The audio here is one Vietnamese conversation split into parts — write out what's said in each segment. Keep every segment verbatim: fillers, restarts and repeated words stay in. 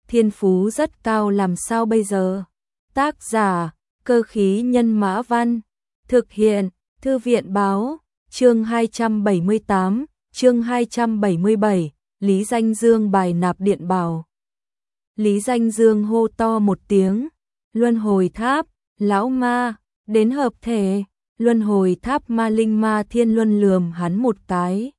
thiên phú rất cao làm sao bây giờ? Tác giả, Cơ khí nhân mã văn, thực hiện, Thư viện báo, chương hai trăm bảy mươi tám, chương hai trăm bảy mươi bảy, Lý Danh Dương bài nạp điện bảo. Lý Danh Dương hô to một tiếng, luân hồi tháp, lão ma, đến hợp thể, luân hồi tháp ma linh ma thiên luân lườm hắn một cái.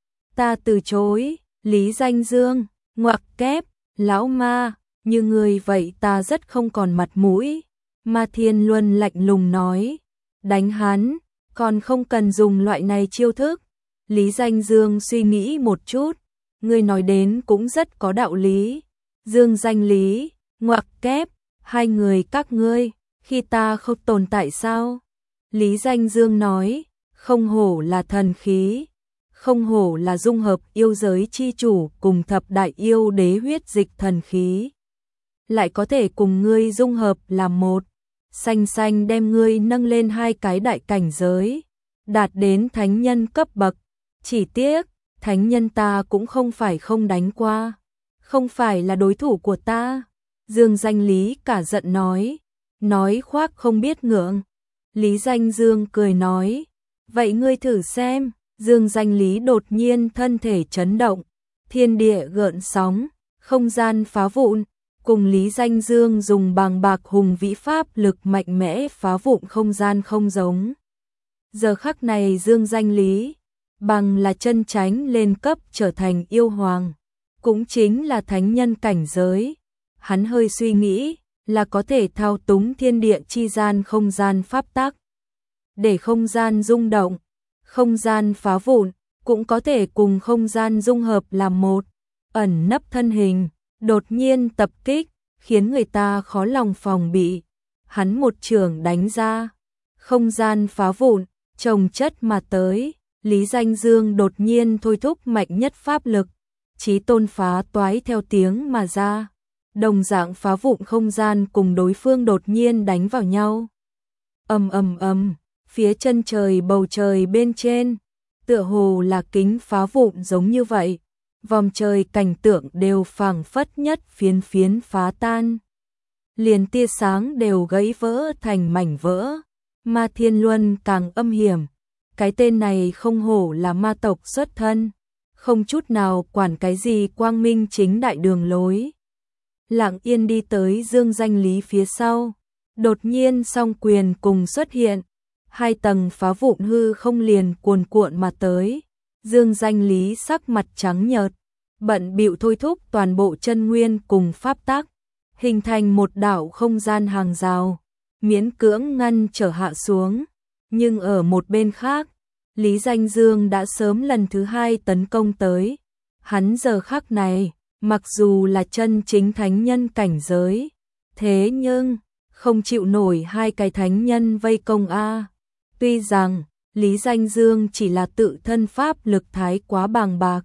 Ta từ chối, Lý Danh Dương, ngoặc kép, lão ma, như người vậy ta rất không còn mặt mũi. Ma thiên luân lạnh lùng nói, đánh hắn, còn không cần dùng loại này chiêu thức. Lý Danh Dương suy nghĩ một chút, ngươi nói đến cũng rất có đạo lý. Dương Danh Lý, ngoặc kép, hai người các ngươi, khi ta không tồn tại sao? Lý Danh Dương nói, không hổ là thần khí, không hổ là dung hợp yêu giới chi chủ cùng thập đại yêu đế huyết dịch thần khí. Lại có thể cùng ngươi dung hợp làm một, xanh xanh đem ngươi nâng lên hai cái đại cảnh giới, đạt đến thánh nhân cấp bậc. Chỉ tiếc, thánh nhân ta cũng không phải không đánh qua, không phải là đối thủ của ta. Dương Danh Lý cả giận nói, nói khoác không biết ngượng. Lý Danh Dương cười nói, vậy ngươi thử xem. Dương Danh Lý đột nhiên thân thể chấn động, thiên địa gợn sóng, không gian phá vụn, cùng Lý Danh Dương dùng bàng bạc hùng vĩ pháp lực mạnh mẽ phá vụn không gian không giống. Giờ khắc này Dương Danh Lý, bằng là chân chánh lên cấp trở thành yêu hoàng, cũng chính là thánh nhân cảnh giới. Hắn hơi suy nghĩ, là có thể thao túng thiên địa chi gian không gian pháp tắc, để không gian rung động, không gian phá vụn, cũng có thể cùng không gian dung hợp làm một, ẩn nấp thân hình, đột nhiên tập kích, khiến người ta khó lòng phòng bị. Hắn một chưởng đánh ra, không gian phá vụn, chồng chất mà tới. Lý Danh Dương đột nhiên thôi thúc mạnh nhất pháp lực, chí tôn phá toái theo tiếng mà ra. Đồng dạng phá vụn không gian cùng đối phương đột nhiên đánh vào nhau. Ầm ầm ầm, phía chân trời bầu trời bên trên, tựa hồ là kính phá vụn giống như vậy. Vòng trời cảnh tượng đều phảng phất nhất phiến phiến phá tan. Liền tia sáng đều gãy vỡ thành mảnh vỡ. Ma Thiên Luân càng âm hiểm. Cái tên này không hổ là ma tộc xuất thân, không chút nào quản cái gì quang minh chính đại đường lối. Lặng yên đi tới Dương Danh Lý phía sau, đột nhiên song quyền cùng xuất hiện, hai tầng phá vụn hư không liền cuồn cuộn mà tới. Dương Danh Lý sắc mặt trắng nhợt, bận bịu thôi thúc toàn bộ chân nguyên cùng pháp tắc, hình thành một đảo không gian hàng rào, miễn cưỡng ngăn trở hạ xuống. Nhưng ở một bên khác, Lý Danh Dương đã sớm lần thứ hai tấn công tới. Hắn giờ khắc này, mặc dù là chân chính thánh nhân cảnh giới, thế nhưng không chịu nổi hai cái thánh nhân vây công a. Tuy rằng Lý Danh Dương chỉ là tự thân pháp lực thái quá bàng bạc,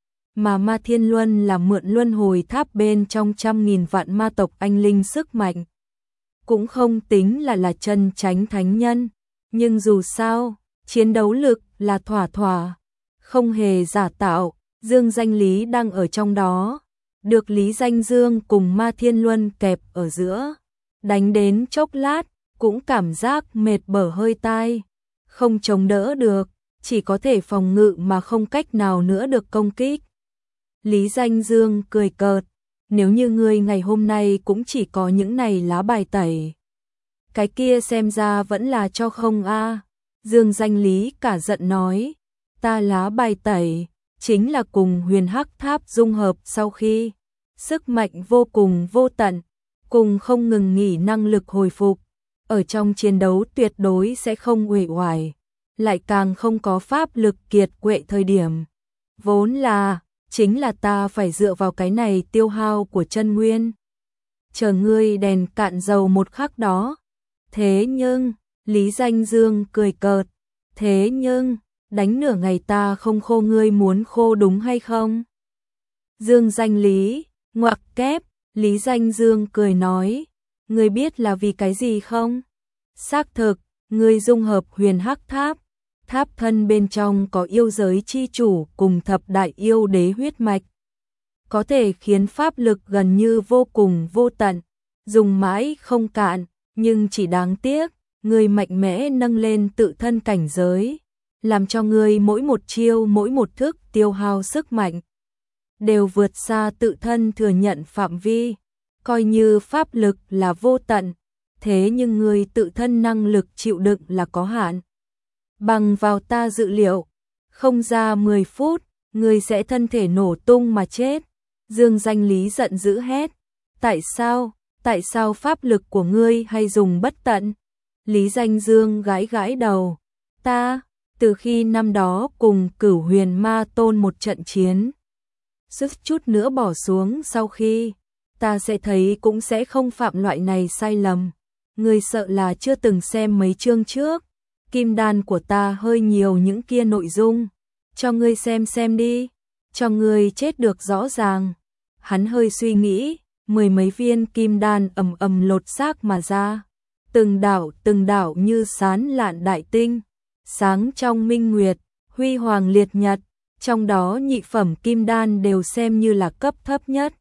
mà Ma Thiên Luân là mượn luân hồi tháp bên trong trăm nghìn vạn ma tộc anh linh sức mạnh, cũng không tính là là chân chánh thánh nhân. Nhưng dù sao, chiến đấu lực là thỏa thỏa, không hề giả tạo. Dương Danh Lý đang ở trong đó, được Lý Danh Dương cùng Ma Thiên Luân kẹp ở giữa, đánh đến chốc lát, cũng cảm giác mệt bở hơi tai, không chống đỡ được, chỉ có thể phòng ngự mà không cách nào nữa được công kích. Lý Danh Dương cười cợt, nếu như ngươi ngày hôm nay cũng chỉ có những này lá bài tẩy, cái kia xem ra vẫn là cho không a. Dương Danh Lý cả giận nói, ta lá bài tẩy chính là cùng huyền hắc tháp dung hợp sau khi sức mạnh vô cùng vô tận, cùng không ngừng nghỉ năng lực hồi phục, ở trong chiến đấu tuyệt đối sẽ không uể oải, lại càng không có pháp lực kiệt quệ thời điểm. Vốn là, chính là ta phải dựa vào cái này tiêu hao của chân nguyên, chờ ngươi đèn cạn dầu một khắc đó. Thế nhưng, Lý Danh Dương cười cợt, thế nhưng, đánh nửa ngày ta không khô ngươi muốn khô đúng hay không? Dương Danh Lý, ngoặc kép, Lý Danh Dương cười nói, ngươi biết là vì cái gì không? Xác thực, ngươi dung hợp huyền hắc tháp, tháp thân bên trong có yêu giới chi chủ cùng thập đại yêu đế huyết mạch. có thể khiến pháp lực gần như vô cùng vô tận, dùng mãi không cạn, nhưng chỉ đáng tiếc, ngươi mạnh mẽ nâng lên tự thân cảnh giới, làm cho ngươi mỗi một chiêu mỗi một thức tiêu hao sức mạnh, đều vượt xa tự thân thừa nhận phạm vi, coi như pháp lực là vô tận, thế nhưng ngươi tự thân năng lực chịu đựng là có hạn. Bằng vào ta dự liệu, không ra mười phút, ngươi sẽ thân thể nổ tung mà chết. Dương Danh Lý giận dữ hét, tại sao, tại sao pháp lực của ngươi hay dùng bất tận? Lý Danh Dương gãi gãi đầu, ta, từ khi năm đó cùng Cửu Huyền Ma Tôn một trận chiến, sức chút nữa bỏ xuống sau khi, ta sẽ thấy cũng sẽ không phạm loại này sai lầm. Ngươi sợ là chưa từng xem mấy chương trước, kim đan của ta hơi nhiều những kia nội dung, cho ngươi xem xem đi, cho ngươi chết được rõ ràng. Hắn hơi suy nghĩ, mười mấy viên kim đan ầm ầm lột xác mà ra, từng đảo từng đảo như sán lạn đại tinh, sáng trong minh nguyệt, huy hoàng liệt nhật, trong đó nhị phẩm kim đan đều xem như là cấp thấp nhất.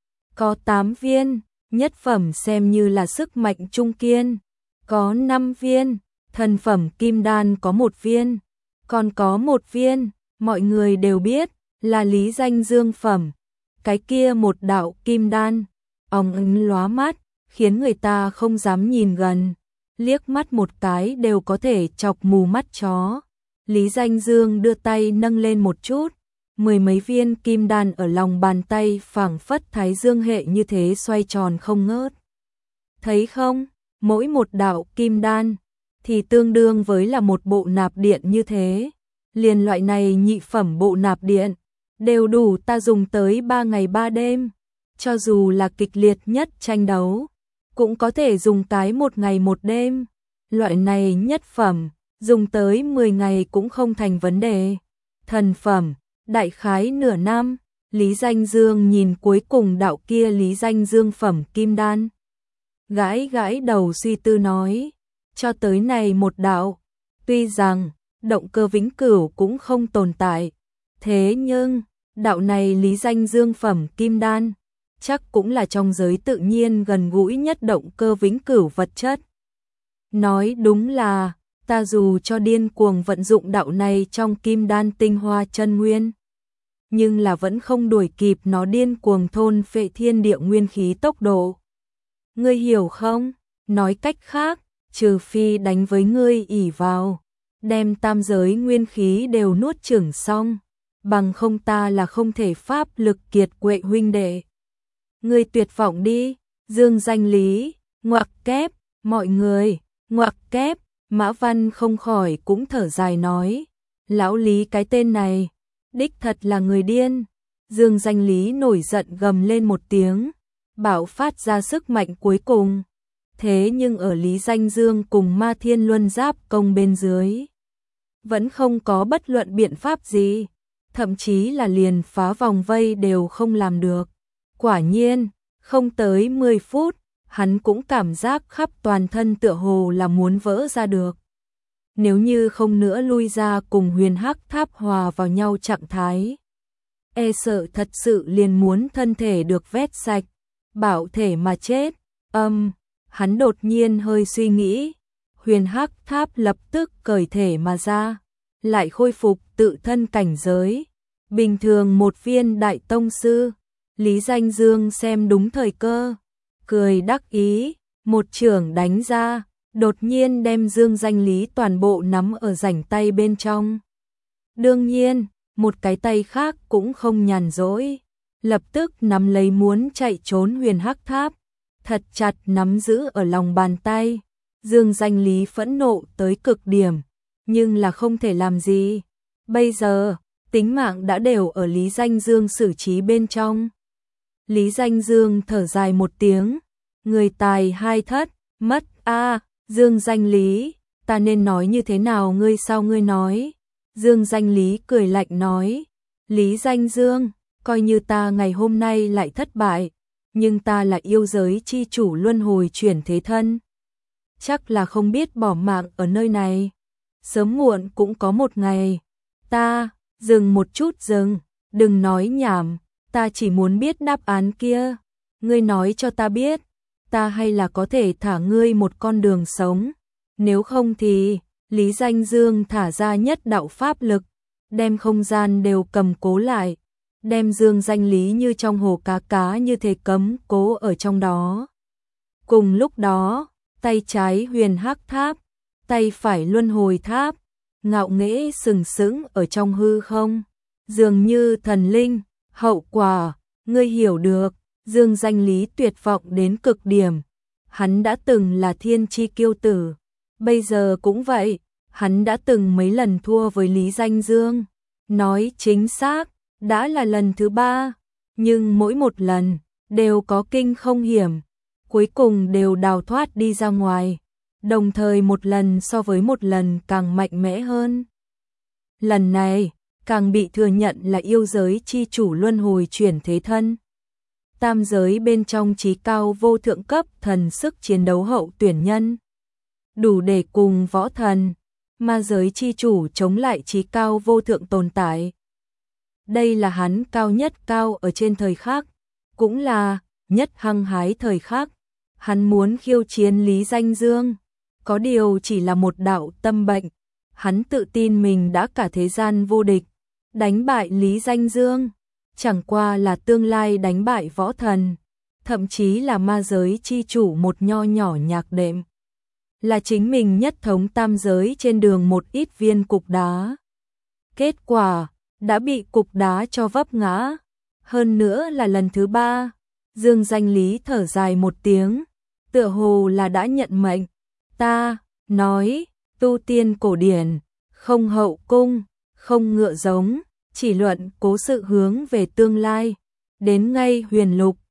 Có tám viên, nhất phẩm xem như là sức mạnh trung kiên, có năm viên, thần phẩm kim đan có một viên, còn có một viên, mọi người đều biết, là Lý Danh Dương phẩm. Cái kia một đạo kim đan, óng ánh lóa mắt, khiến người ta không dám nhìn gần, liếc mắt một cái đều có thể chọc mù mắt chó. Lý Danh Dương đưa tay nâng lên một chút, mười mấy viên kim đan ở lòng bàn tay phảng phất thái dương hệ như thế xoay tròn không ngớt. Thấy không, mỗi một đạo kim đan thì tương đương với là một bộ nạp điện như thế. Liền loại này nhị phẩm bộ nạp điện đều đủ ta dùng tới ba ngày ba đêm, cho dù là kịch liệt nhất tranh đấu, cũng có thể dùng cái một ngày một đêm. Loại này nhất phẩm, dùng tới mười ngày cũng không thành vấn đề. Thần phẩm, đại khái nửa năm. Lý Danh Dương nhìn cuối cùng đạo kia Lý Danh Dương phẩm kim đan, gãi gãi đầu suy tư nói, cho tới này một đạo, tuy rằng động cơ vĩnh cửu cũng không tồn tại, thế nhưng đạo này Lý Danh Dương phẩm kim đan chắc cũng là trong giới tự nhiên gần gũi nhất động cơ vĩnh cửu vật chất. Nói đúng là, ta dù cho điên cuồng vận dụng đạo này trong kim đan tinh hoa chân nguyên, nhưng là vẫn không đuổi kịp nó điên cuồng thôn phệ thiên địa nguyên khí tốc độ. Ngươi hiểu không? Nói cách khác, trừ phi đánh với ngươi ỷ vào, đem tam giới nguyên khí đều nuốt chửng xong, bằng không ta là không thể pháp lực kiệt quệ huynh đệ. Ngươi tuyệt vọng đi, Dương Danh Lý, ngoặc kép, mọi người, ngoặc kép, Mã Văn không khỏi cũng thở dài nói, lão Lý cái tên này, đích thật là người điên. Dương Danh Lý nổi giận gầm lên một tiếng, bạo phát ra sức mạnh cuối cùng. Thế nhưng ở Lý Danh Dương cùng Ma Thiên Luân giáp công bên dưới, vẫn không có bất luận biện pháp gì, thậm chí là liền phá vòng vây đều không làm được. Quả nhiên, không tới mười phút, hắn cũng cảm giác khắp toàn thân tựa hồ là muốn vỡ ra được. Nếu như không nữa lui ra cùng Huyền Hắc Tháp hòa vào nhau trạng thái, e sợ thật sự liền muốn thân thể được vét sạch, bảo thể mà chết. Âm, um, hắn đột nhiên hơi suy nghĩ, Huyền Hắc Tháp lập tức cởi thể mà ra, lại khôi phục tự thân cảnh giới. Bình thường một viên đại tông sư, Lý Danh Dương xem đúng thời cơ, cười đắc ý, một chưởng đánh ra, đột nhiên đem Dương Danh Lý toàn bộ nắm ở rảnh tay bên trong. Đương nhiên, một cái tay khác cũng không nhàn rỗi, lập tức nắm lấy muốn chạy trốn Huyền Hắc Tháp, thật chặt nắm giữ ở lòng bàn tay. Dương Danh Lý phẫn nộ tới cực điểm, nhưng là không thể làm gì. Bây giờ, tính mạng đã đều ở Lý Danh Dương xử trí bên trong. Lý Danh Dương thở dài một tiếng, người tài hai thất, mất a. À, Dương Danh Lý, ta nên nói như thế nào ngươi sao ngươi nói? Dương Danh Lý cười lạnh nói, Lý Danh Dương, coi như ta ngày hôm nay lại thất bại, nhưng ta là yêu giới chi chủ luân hồi chuyển thế thân, chắc là không biết bỏ mạng ở nơi này, sớm muộn cũng có một ngày. Ta, dừng một chút dừng, đừng nói nhảm, ta chỉ muốn biết đáp án kia, ngươi nói cho ta biết, ta hay là có thể thả ngươi một con đường sống, nếu không thì, Lý Danh Dương thả ra nhất đạo pháp lực, đem không gian đều cầm cố lại, đem Dương Danh Lý như trong hồ cá cá như thế cấm cố ở trong đó. Cùng lúc đó, tay trái Huyền Hắc Tháp, tay phải Luân Hồi Tháp, ngạo nghễ sừng sững ở trong hư không, dường như thần linh, hậu quả, ngươi hiểu được, Dương Danh Lý tuyệt vọng đến cực điểm, hắn đã từng là thiên chi kiêu tử, bây giờ cũng vậy, hắn đã từng mấy lần thua với Lý Danh Dương, nói chính xác, đã là lần thứ ba, nhưng mỗi một lần, đều có kinh không hiểm, cuối cùng đều đào thoát đi ra ngoài, đồng thời một lần so với một lần càng mạnh mẽ hơn. Lần này, càng bị thừa nhận là yêu giới chi chủ luân hồi chuyển thế thân. Tam giới bên trong trí cao vô thượng cấp thần sức chiến đấu hậu tuyển nhân. Đủ để cùng võ thần, ma giới chi chủ chống lại trí cao vô thượng tồn tại. Đây là hắn cao nhất cao ở trên thời khắc, cũng là nhất hăng hái thời khắc. Hắn muốn khiêu chiến Lý Danh Dương, có điều chỉ là một đạo tâm bệnh. Hắn tự tin mình đã cả thế gian vô địch, đánh bại Lý Danh Dương, chẳng qua là tương lai đánh bại võ thần, thậm chí là ma giới chi chủ một nho nhỏ nhạc đệm. Là chính mình nhất thống tam giới trên đường một ít viên cục đá. Kết quả, đã bị cục đá cho vấp ngã. Hơn nữa là lần thứ ba, Dương Danh Lý thở dài một tiếng, tựa hồ là đã nhận mệnh. Ta, nói, tu tiên cổ điển, không hậu cung, không ngựa giống, chỉ luận cố sự hướng về tương lai. Đến ngay huyền lục,